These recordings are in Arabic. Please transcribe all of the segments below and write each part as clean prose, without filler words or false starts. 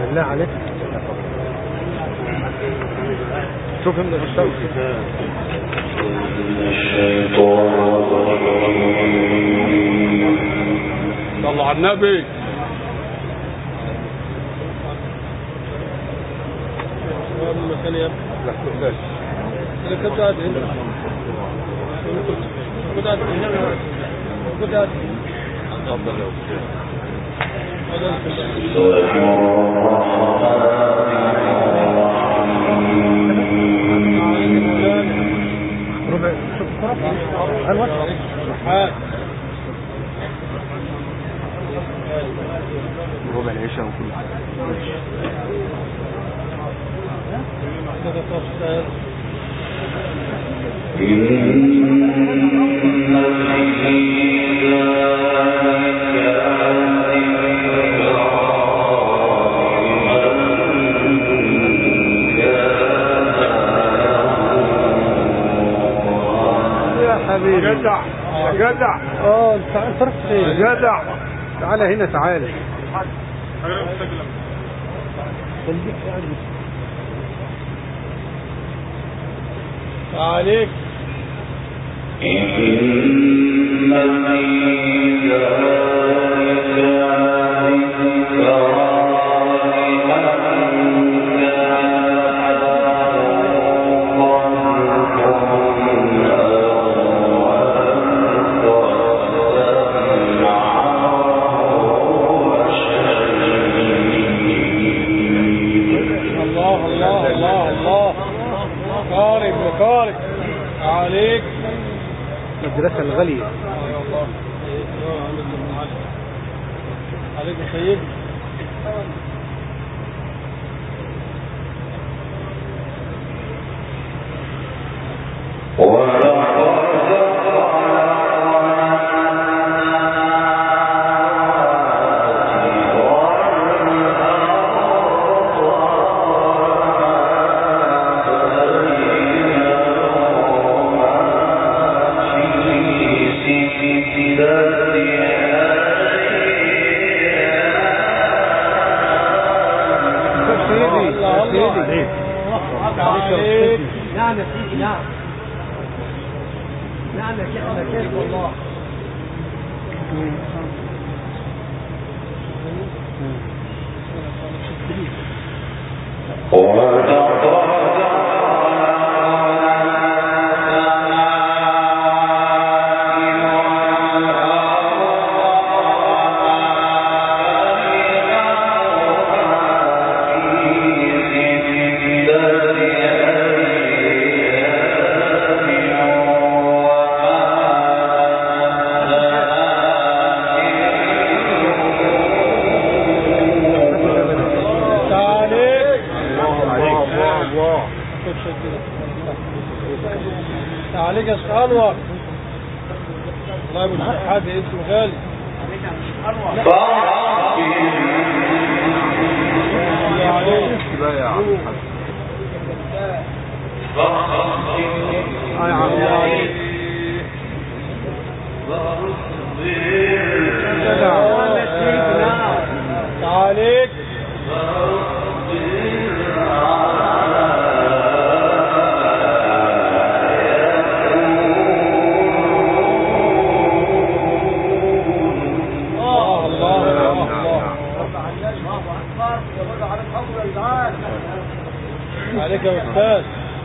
بالله عليك شوف من الشمس صلوا على النبي. لا كلاش ربع ربع العشاء وكل جدع يا جدع. انت رحت فين يا جدع؟ تعال هنا تعال خليك قاعد عليك. عليك المدرسة الغالية عليك يا سيد. نعم يا سيدي نعم نعم يا شيخنا كيف والله عليك يا شيخ انور. والله ابو الشيخ حادي اسمه غالي. عليك عليك يا استاذ.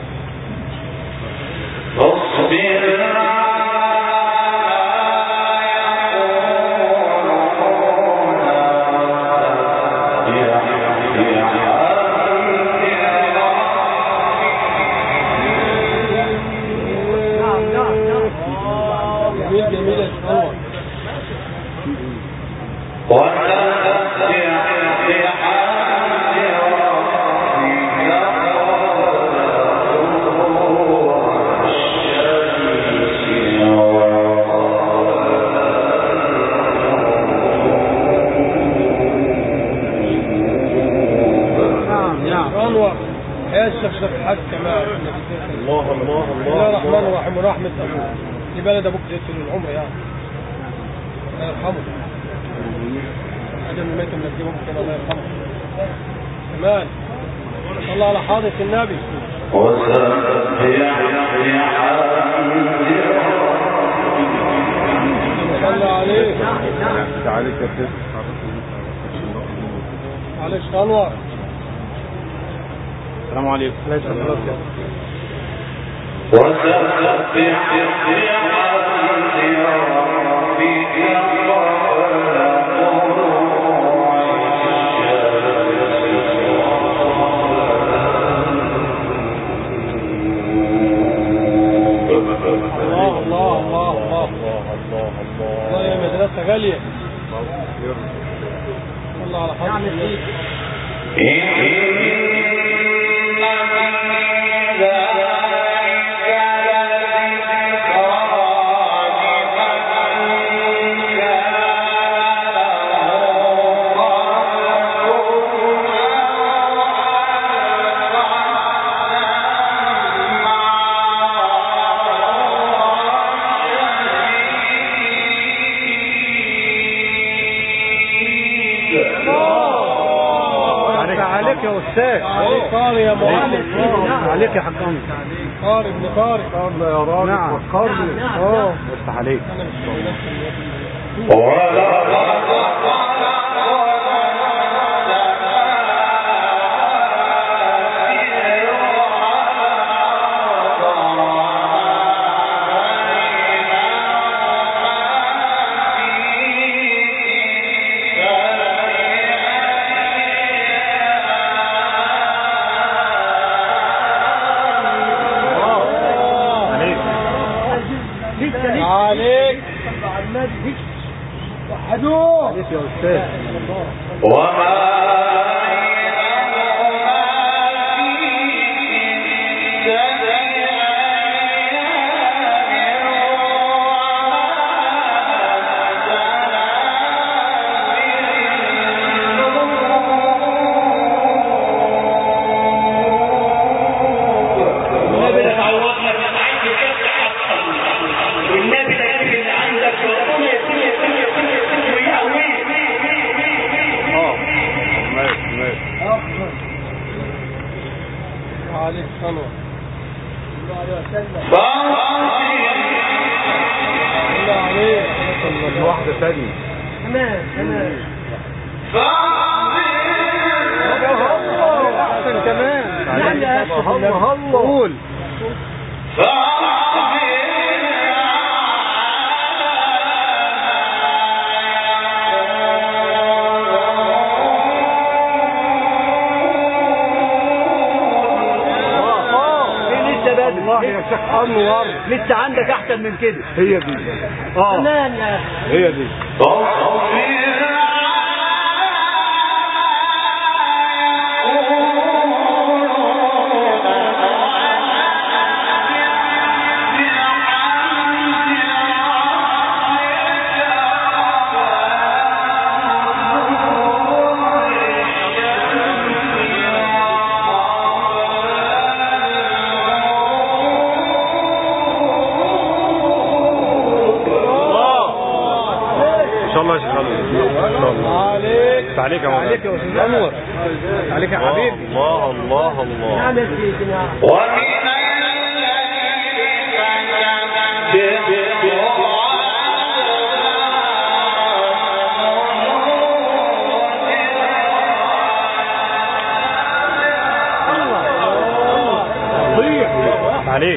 جميل جميل يا شيخ. الشيخ حاج كمان. الله الله بسم الله الرحمن الرحيم. ورحمة أبوه لبلد أبوك زيت العمر يعني الله يرحمه. أجل الميت من الجيب الله يرحمه. كمان صلى على حضرة النبي. صلى عليه. عليك يا سيدي. معلش انور. السلام عليكم. ليس الله. غالية. الله على حضرتك. عليك يا استاذ. قاري يا معلم. عليك يا حكام. قاري ابن قاري. قاري يا راجل. نعم. قاري. بس عليك. عليك يا أستاذ. عليك صلوة الله عليه وسلم. الله عليه. واحدة ثانية كمان أحسن كمان. الله قول. والله يا شيخ انور لسه عندك احسن من كده. هي دي. كمان يا هي دي. عليك يا مولانا. عليك يا استاذ انور. عليك يا حبيبي. الله الله الله. نعمل فينا. عليك.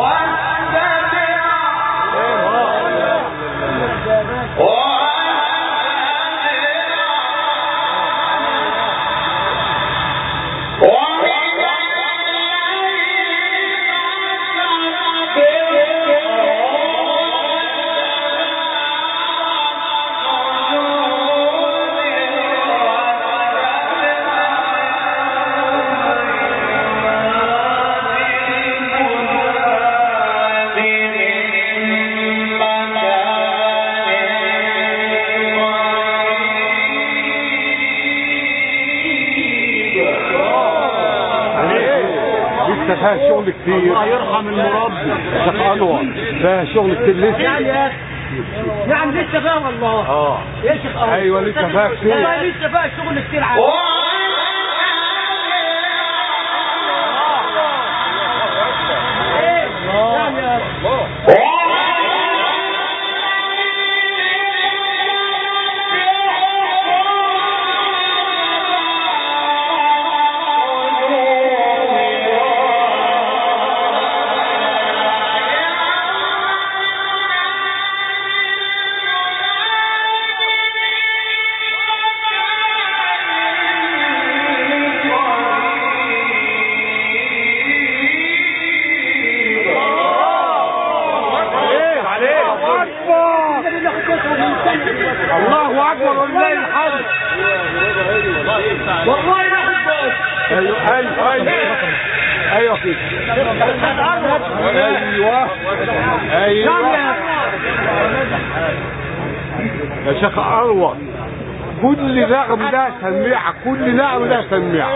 فيها شغل كتير. الله يرحم المربي شيخ انور فيها شغل كتير لسه. يعني يا اخي نعم لسه فيها والله. يا شيخ ايوه لسه فيها كتير. والله لسه فيها شغل كتير. ايوه كده. ايوه يا شيخ اروى، كل نغم ده سميعه، كل نغم ده سميعه.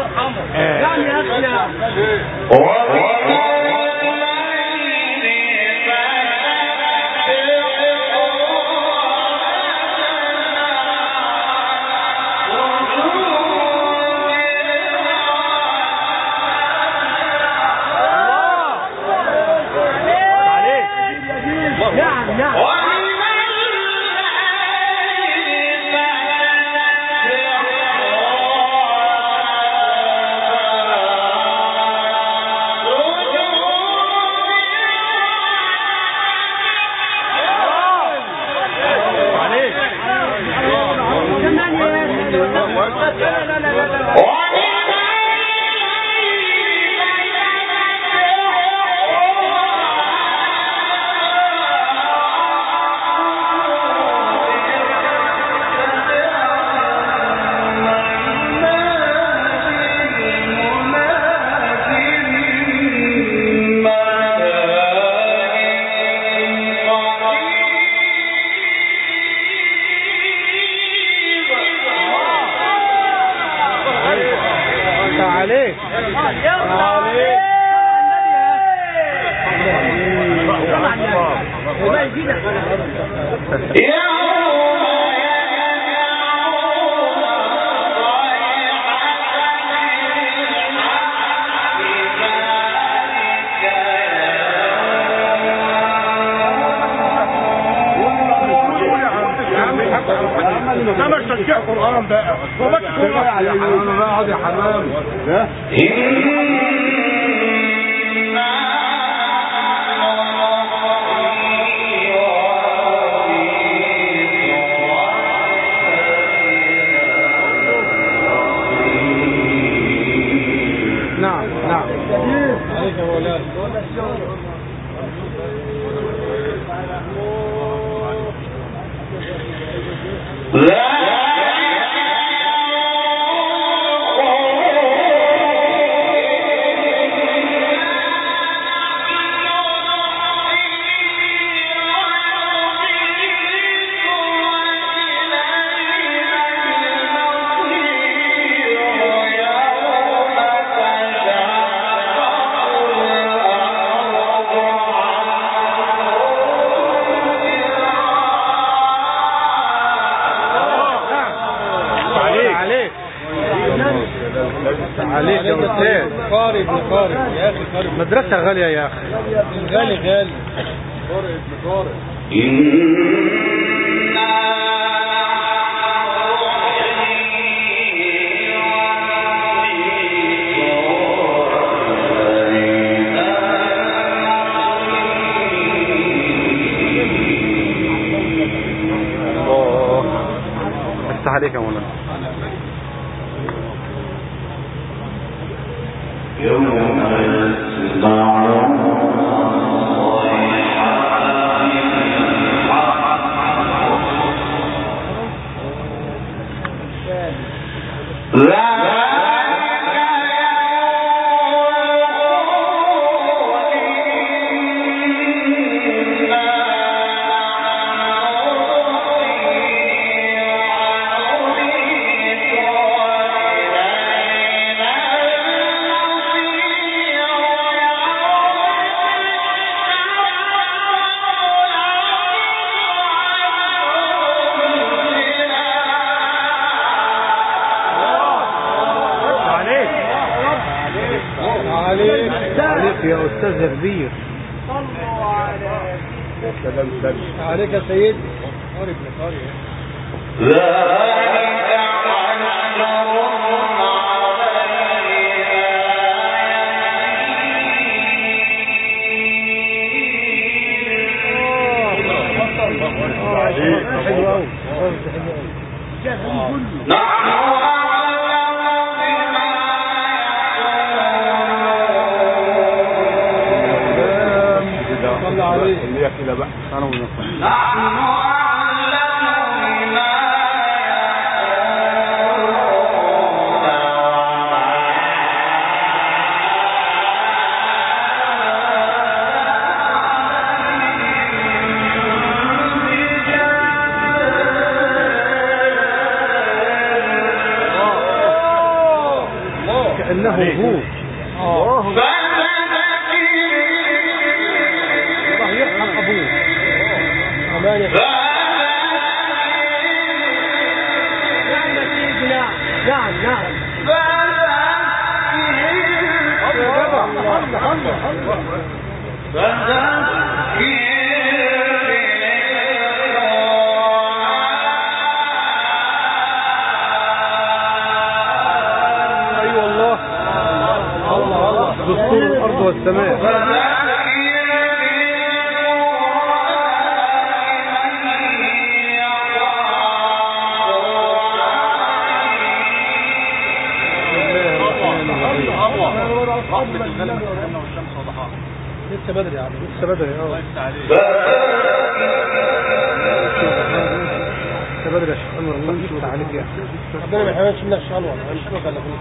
مدرسة غالية يا أخي، غالي غالي. افتح عليك يا مولانا. عليك يا أستاذ كبير. صلوا عليك يا سيدي. قارب لقارب. حلو قوي. صلى عليه. اللي كده بقى انا ونص. كأنه هود. الله يرحم أبوه. أمان يا نعم نعم. أيوة الله الله دستور الأرض والسماء. لسه بدري يا عم لسه بدري لسه بدري يا شيخ انور. الله يفتح عليك يا اخي. ربنا ما يحرمش منك يا شيخ انور. هنشوفك على كل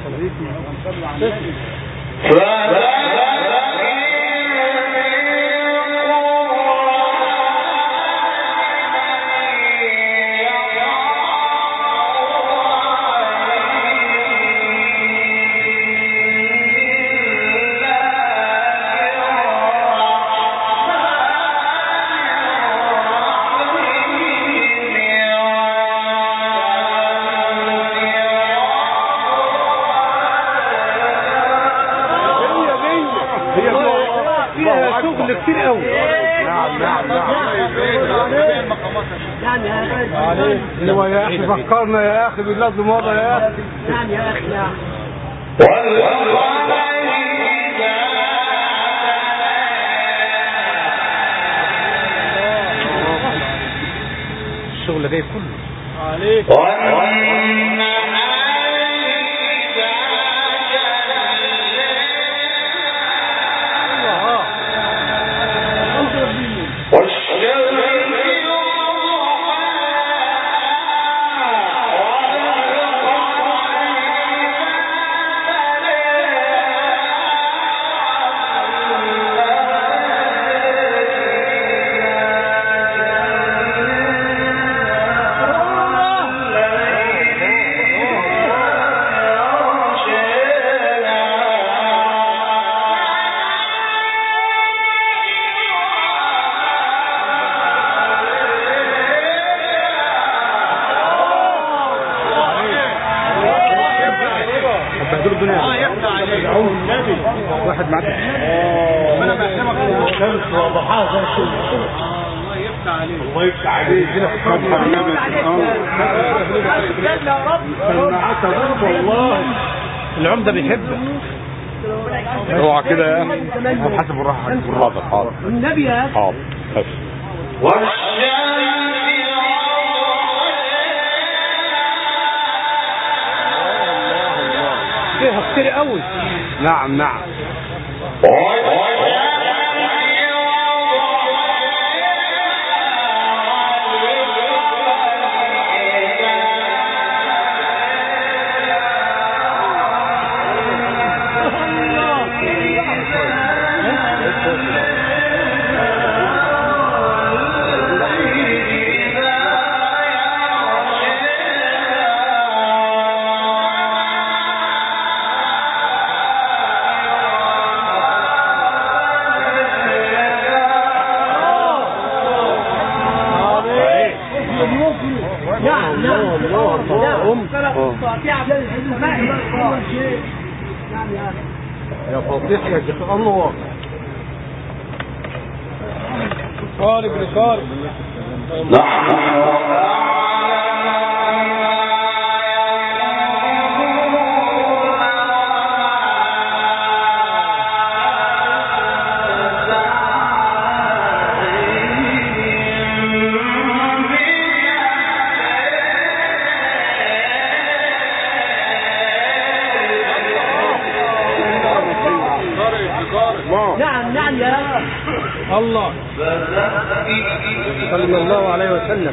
شغل كتير قوي. نعم نعم نعم. ايوه يا اخي فكرنا يا اخي بالله الماضي يا اخي. نعم يا اخي نعم. الشغل جاي كله عليك. واحد معك انا بحلمك الشمس وضحاها زي الشمس. الله يفتح عليك. الله يفتح عليك. يا رب سمعت ضرب والله. العمده بيحبك. اوعى كده يا اخي. حسب الراحه حاضر حاضر. النبي حاضر. فيها كتير قوي. نعم نعم. يا فضيح يا شيخ انور. قارب لقارب. نعم نعم يا الله صلى الله عليه وسلم.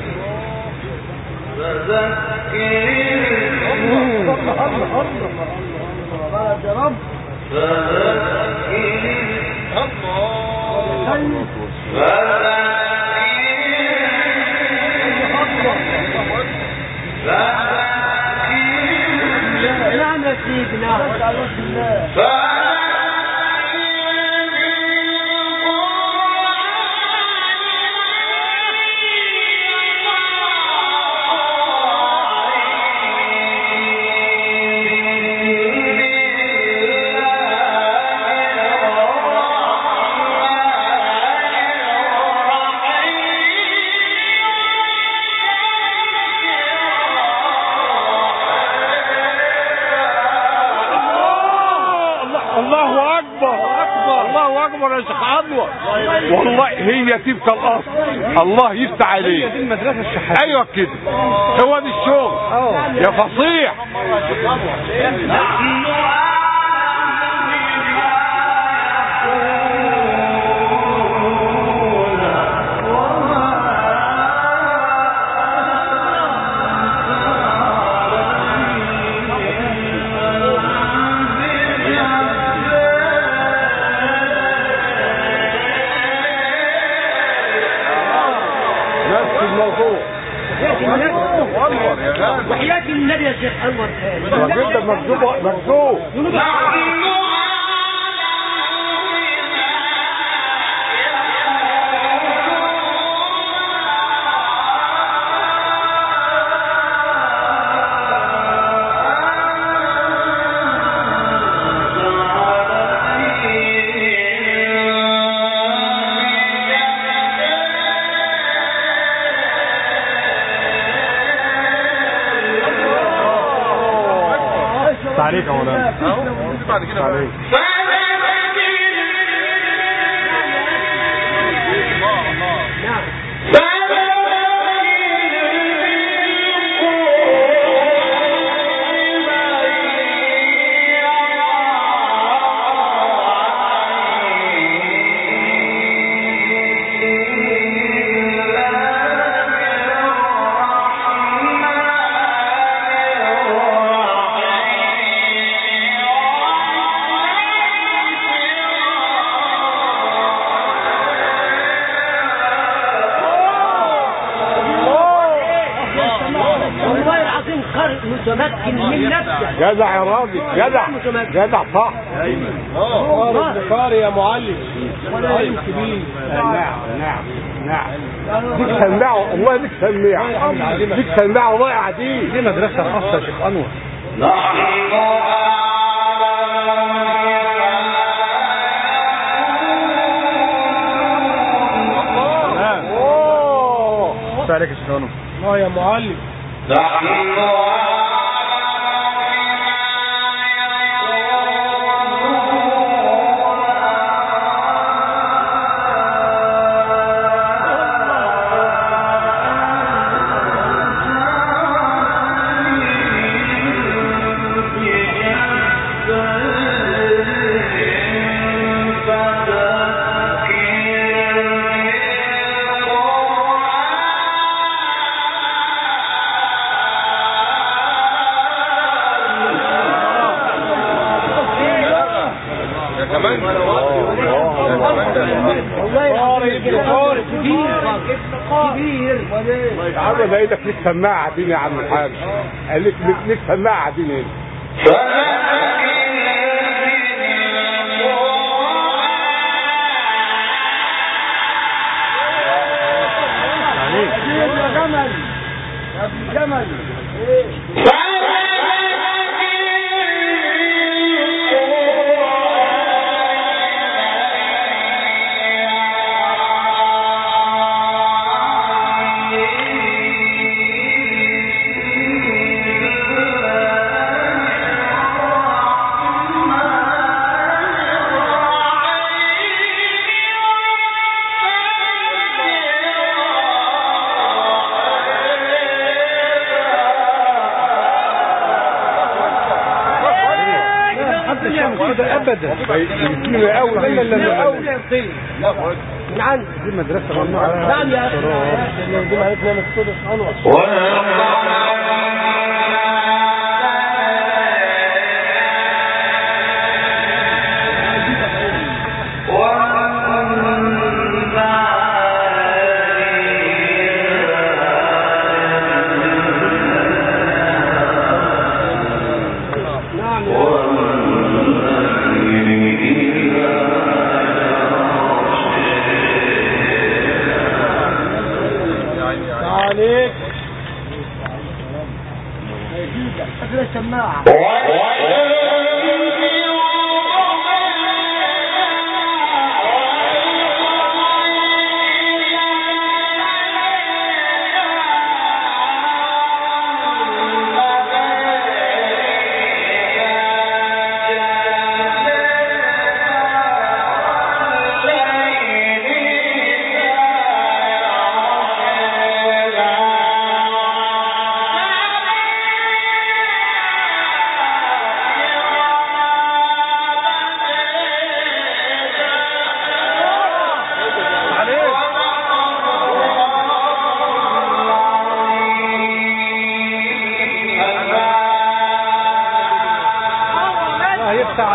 يا رب نعم يا سيدنا. الله اكبر يا شيخ انور، والله هي تبقى الاصل. الله يفتح عليك. هي دي المدرسه الشحاتيه. ايوه كده، هو دي الشغل يا فصيح. وحياة النبي يا شيخ انور جدا مكذوب. عليك يا مولانا بعد كده عليك. متمكن من نفسه. جدع يا راجل، جدع صح. ايوه البخاري يا معلم، معلم كبير. نعم ديك سماعه والله، ديك سماعه والله قاعدين. دي مدرسه خاصه يا شيخ انور. عليك يا شيخ انور. اه يا معلم. كبير عم بايدك ليك سماعه عادين يا عم الحاج، قال لك سماعه عادين هنا. يا جمل يا ابن جمل كده ابدا. يمكن اول من عندي دي مدرسه ممنوعه. نعم يا اخي، دي معناتها نعمل كده انور. نعم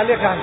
عليك يا